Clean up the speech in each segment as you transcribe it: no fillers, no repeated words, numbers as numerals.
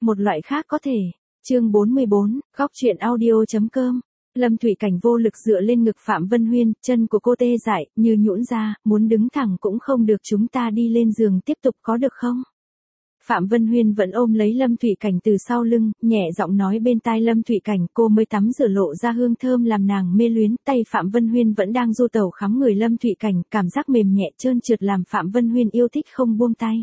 một loại khác có thể. Chương 44, góc truyện audio.com. Lâm Thụy Cảnh vô lực dựa lên ngực Phạm Vân Huyên, chân của cô tê dại, như nhũn ra, muốn đứng thẳng cũng không được, chúng ta đi lên giường tiếp tục có được không? Phạm Vân Huyên vẫn ôm lấy Lâm Thụy Cảnh từ sau lưng, nhẹ giọng nói bên tai Lâm Thụy Cảnh, cô mới tắm rửa lộ ra hương thơm làm nàng mê luyến, tay Phạm Vân Huyên vẫn đang du tẩu khắm người Lâm Thụy Cảnh, cảm giác mềm nhẹ trơn trượt làm Phạm Vân Huyên yêu thích không buông tay.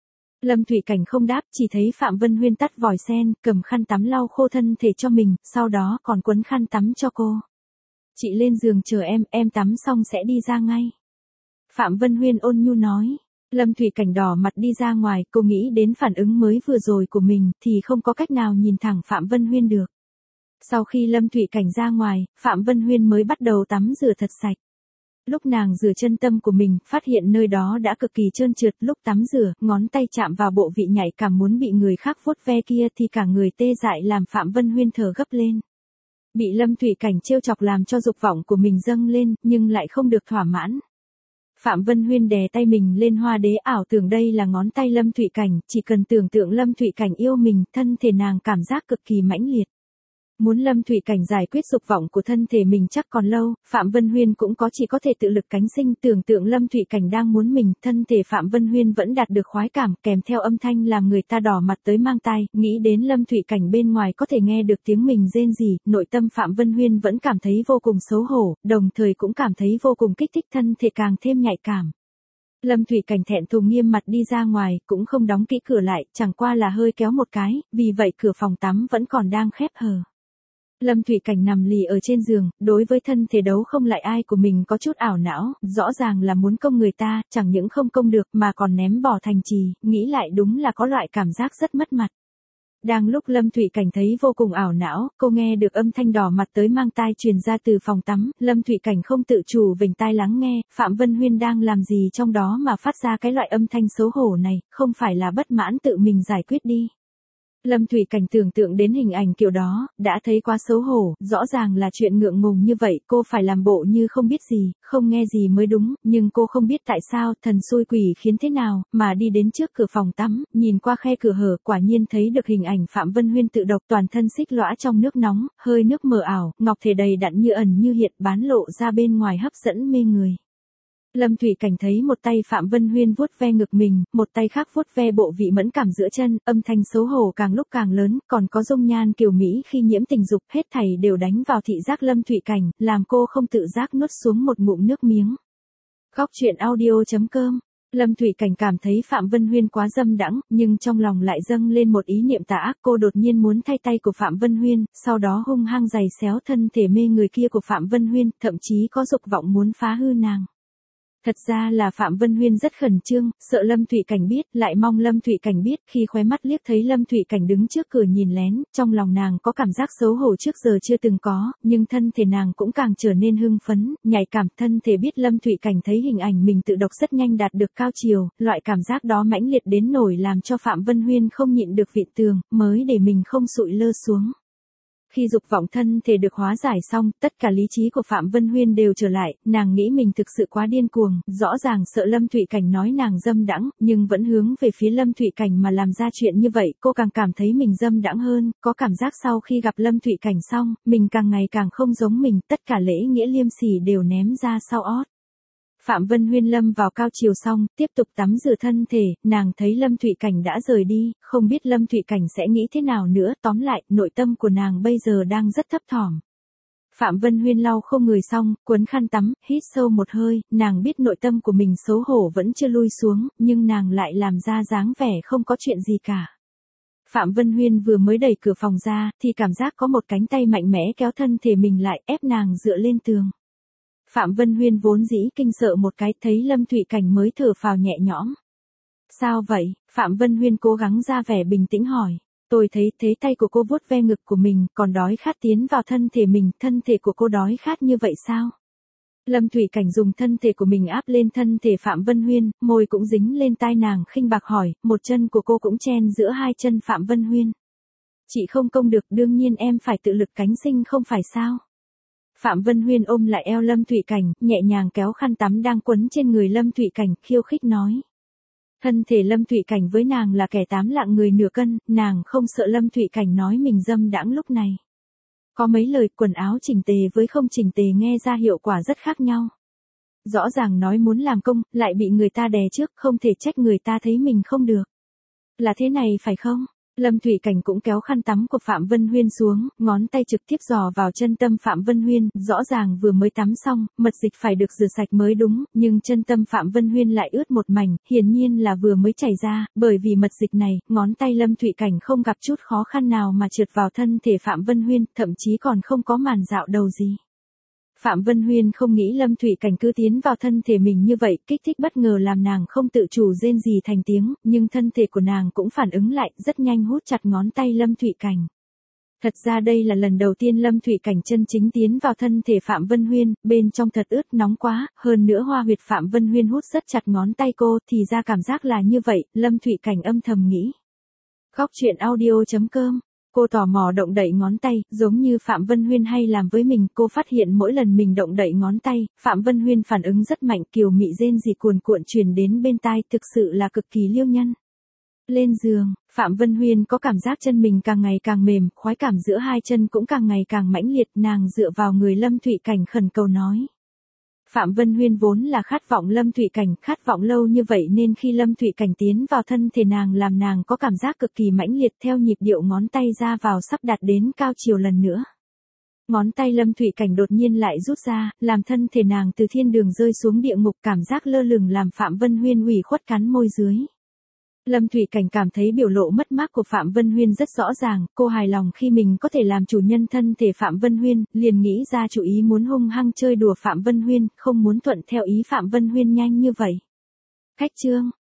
Lâm Thụy Cảnh không đáp, chỉ thấy Phạm Vân Huyên tắt vòi sen, cầm khăn tắm lau khô thân thể cho mình, sau đó còn quấn khăn tắm cho cô. Chị lên giường chờ em tắm xong sẽ đi ra ngay. Phạm Vân Huyên ôn nhu nói. Lâm Thụy Cảnh đỏ mặt đi ra ngoài, cô nghĩ đến phản ứng mới vừa rồi của mình thì không có cách nào nhìn thẳng Phạm Vân Huyên được. Sau khi Lâm Thụy Cảnh ra ngoài, Phạm Vân Huyên mới bắt đầu tắm rửa thật sạch. Lúc nàng rửa chân tâm của mình, phát hiện nơi đó đã cực kỳ trơn trượt, lúc tắm rửa, ngón tay chạm vào bộ vị nhạy cảm muốn bị người khác vuốt ve kia thì cả người tê dại làm Phạm Vân Huyên thở gấp lên. Bị Lâm Thụy Cảnh trêu chọc làm cho dục vọng của mình dâng lên, nhưng lại không được thỏa mãn. Phạm Vân Huyên đè tay mình lên hoa đế, ảo tưởng đây là ngón tay Lâm Thụy Cảnh, chỉ cần tưởng tượng Lâm Thụy Cảnh yêu mình, thân thể nàng cảm giác cực kỳ mãnh liệt. Muốn Lâm Thụy Cảnh giải quyết dục vọng của thân thể mình chắc còn lâu, Phạm Vân Huyên cũng chỉ có thể tự lực cánh sinh, tưởng tượng Lâm Thụy Cảnh đang muốn mình, thân thể Phạm Vân Huyên vẫn đạt được khoái cảm, kèm theo âm thanh làm người ta đỏ mặt tới mang tai, nghĩ đến Lâm Thụy Cảnh bên ngoài có thể nghe được tiếng mình rên rỉ, nội tâm Phạm Vân Huyên vẫn cảm thấy vô cùng xấu hổ, đồng thời cũng cảm thấy vô cùng kích thích, thân thể càng thêm nhạy cảm. Lâm Thụy Cảnh thẹn thùng nghiêm mặt đi ra ngoài, cũng không đóng kỹ cửa lại, chẳng qua là hơi kéo một cái, vì vậy cửa phòng tắm vẫn còn đang khép hờ. Lâm Thụy Cảnh nằm lì ở trên giường, đối với thân thể đấu không lại ai của mình có chút ảo não, rõ ràng là muốn công người ta, chẳng những không công được mà còn ném bỏ thành trì, nghĩ lại đúng là có loại cảm giác rất mất mặt. Đang lúc Lâm Thụy Cảnh thấy vô cùng ảo não, cô nghe được âm thanh đỏ mặt tới mang tai truyền ra từ phòng tắm, Lâm Thụy Cảnh không tự chủ vểnh tai lắng nghe, Phạm Vân Huyên đang làm gì trong đó mà phát ra cái loại âm thanh xấu hổ này, không phải là bất mãn tự mình giải quyết đi. Lâm Thụy Cảnh tưởng tượng đến hình ảnh kiểu đó, đã thấy quá xấu hổ, rõ ràng là chuyện ngượng ngùng như vậy, cô phải làm bộ như không biết gì, không nghe gì mới đúng, nhưng cô không biết tại sao, thần xui quỷ khiến thế nào, mà đi đến trước cửa phòng tắm, nhìn qua khe cửa hở, quả nhiên thấy được hình ảnh Phạm Vân Huyên tự độc, toàn thân xích lõa trong nước nóng, hơi nước mờ ảo, ngọc thể đầy đặn như ẩn như hiện, bán lộ ra bên ngoài hấp dẫn mê người. Lâm Thụy Cảnh thấy một tay Phạm Vân Huyên vuốt ve ngực mình, một tay khác vuốt ve bộ vị mẫn cảm giữa chân, âm thanh xấu hổ càng lúc càng lớn, còn có dung nhan kiều mỹ khi nhiễm tình dục, hết thảy đều đánh vào thị giác Lâm Thụy Cảnh, làm cô không tự giác nuốt xuống một ngụm nước miếng. Góc truyện audio.com. Lâm Thụy Cảnh cảm thấy Phạm Vân Huyên quá dâm đãng, nhưng trong lòng lại dâng lên một ý niệm tà ác, cô đột nhiên muốn thay tay của Phạm Vân Huyên, sau đó hung hăng giày xéo thân thể mê người kia của Phạm Vân Huyên, thậm chí có dục vọng muốn phá hư nàng. Thật ra là Phạm Vân Huyên rất khẩn trương, sợ Lâm Thụy Cảnh biết, lại mong Lâm Thụy Cảnh biết, khi khóe mắt liếc thấy Lâm Thụy Cảnh đứng trước cửa nhìn lén, trong lòng nàng có cảm giác xấu hổ trước giờ chưa từng có, nhưng thân thể nàng cũng càng trở nên hưng phấn, nhạy cảm, thân thể biết Lâm Thụy Cảnh thấy hình ảnh mình tự độc rất nhanh đạt được cao chiều, loại cảm giác đó mãnh liệt đến nổi làm cho Phạm Vân Huyên không nhịn được vịn tường, mới để mình không sụi lơ xuống. Khi dục vọng thân thể được hóa giải xong, tất cả lý trí của Phạm Vân Huyên đều trở lại, nàng nghĩ mình thực sự quá điên cuồng, rõ ràng sợ Lâm Thụy Cảnh nói nàng dâm đãng, nhưng vẫn hướng về phía Lâm Thụy Cảnh mà làm ra chuyện như vậy, cô càng cảm thấy mình dâm đãng hơn, có cảm giác sau khi gặp Lâm Thụy Cảnh xong, mình càng ngày càng không giống mình, tất cả lễ nghĩa liêm sỉ đều ném ra sau ót. Phạm Vân Huyên lâm vào cao chiều xong, tiếp tục tắm rửa thân thể, nàng thấy Lâm Thụy Cảnh đã rời đi, không biết Lâm Thụy Cảnh sẽ nghĩ thế nào nữa, tóm lại, nội tâm của nàng bây giờ đang rất thấp thỏm. Phạm Vân Huyên lau khô người xong, quấn khăn tắm, hít sâu một hơi, nàng biết nội tâm của mình xấu hổ vẫn chưa lui xuống, nhưng nàng lại làm ra dáng vẻ không có chuyện gì cả. Phạm Vân Huyên vừa mới đẩy cửa phòng ra, thì cảm giác có một cánh tay mạnh mẽ kéo thân thể mình lại, ép nàng dựa lên tường. Phạm Vân Huyên vốn dĩ kinh sợ một cái, thấy Lâm Thụy Cảnh mới thở phào nhẹ nhõm. Sao vậy? Phạm Vân Huyên cố gắng ra vẻ bình tĩnh hỏi. Tôi thấy thế tay của cô vuốt ve ngực của mình, còn đói khát tiến vào thân thể mình, thân thể của cô đói khát như vậy sao? Lâm Thụy Cảnh dùng thân thể của mình áp lên thân thể Phạm Vân Huyên, môi cũng dính lên tai nàng khinh bạc hỏi, một chân của cô cũng chen giữa hai chân Phạm Vân Huyên. Chị không công được, đương nhiên em phải tự lực cánh sinh không phải sao? Phạm Vân Huyên ôm lại eo Lâm Thụy Cảnh, nhẹ nhàng kéo khăn tắm đang quấn trên người Lâm Thụy Cảnh, khiêu khích nói. Thân thể Lâm Thụy Cảnh với nàng là kẻ 8 lạng người nửa cân, nàng không sợ Lâm Thụy Cảnh nói mình dâm đãng lúc này. Có mấy lời quần áo chỉnh tề với không chỉnh tề nghe ra hiệu quả rất khác nhau. Rõ ràng nói muốn làm công, lại bị người ta đè trước, không thể trách người ta thấy mình không được. Là thế này phải không? Lâm Thụy Cảnh cũng kéo khăn tắm của Phạm Vân Huyên xuống, ngón tay trực tiếp dò vào chân tâm Phạm Vân Huyên, rõ ràng vừa mới tắm xong, mật dịch phải được rửa sạch mới đúng, nhưng chân tâm Phạm Vân Huyên lại ướt một mảnh, hiển nhiên là vừa mới chảy ra, bởi vì mật dịch này, ngón tay Lâm Thụy Cảnh không gặp chút khó khăn nào mà trượt vào thân thể Phạm Vân Huyên, thậm chí còn không có màn dạo đầu gì. Phạm Vân Huyên không nghĩ Lâm Thụy Cảnh cứ tiến vào thân thể mình như vậy, kích thích bất ngờ làm nàng không tự chủ rên gì thành tiếng, nhưng thân thể của nàng cũng phản ứng lại, rất nhanh hút chặt ngón tay Lâm Thụy Cảnh. Thật ra đây là lần đầu tiên Lâm Thụy Cảnh chân chính tiến vào thân thể Phạm Vân Huyên, bên trong thật ướt nóng quá, hơn nữa hoa huyệt Phạm Vân Huyên hút rất chặt ngón tay cô, thì ra cảm giác là như vậy, Lâm Thụy Cảnh âm thầm nghĩ. Góc truyện audio.com. Cô tò mò động đậy ngón tay, giống như Phạm Vân Huyên hay làm với mình, cô phát hiện mỗi lần mình động đậy ngón tay, Phạm Vân Huyên phản ứng rất mạnh, kiều mị rên rỉ cuồn cuộn truyền đến bên tai, thực sự là cực kỳ liêu nhân. Lên giường, Phạm Vân Huyên có cảm giác chân mình càng ngày càng mềm, khoái cảm giữa hai chân cũng càng ngày càng mãnh liệt, nàng dựa vào người Lâm Thụy Cảnh khẩn cầu nói. Phạm Vân Huyên vốn là khát vọng Lâm Thụy Cảnh, khát vọng lâu như vậy nên khi Lâm Thụy Cảnh tiến vào thân thể nàng làm nàng có cảm giác cực kỳ mãnh liệt theo nhịp điệu ngón tay ra vào sắp đạt đến cao chiều lần nữa. Ngón tay Lâm Thụy Cảnh đột nhiên lại rút ra, làm thân thể nàng từ thiên đường rơi xuống địa ngục, cảm giác lơ lửng làm Phạm Vân Huyên ủy khuất cắn môi dưới. Lâm Thụy Cảnh cảm thấy biểu lộ mất mát của Phạm Vân Huyên rất rõ ràng, cô hài lòng khi mình có thể làm chủ nhân thân thể Phạm Vân Huyên, liền nghĩ ra chủ ý muốn hung hăng chơi đùa Phạm Vân Huyên, không muốn thuận theo ý Phạm Vân Huyên nhanh như vậy. Khách trương,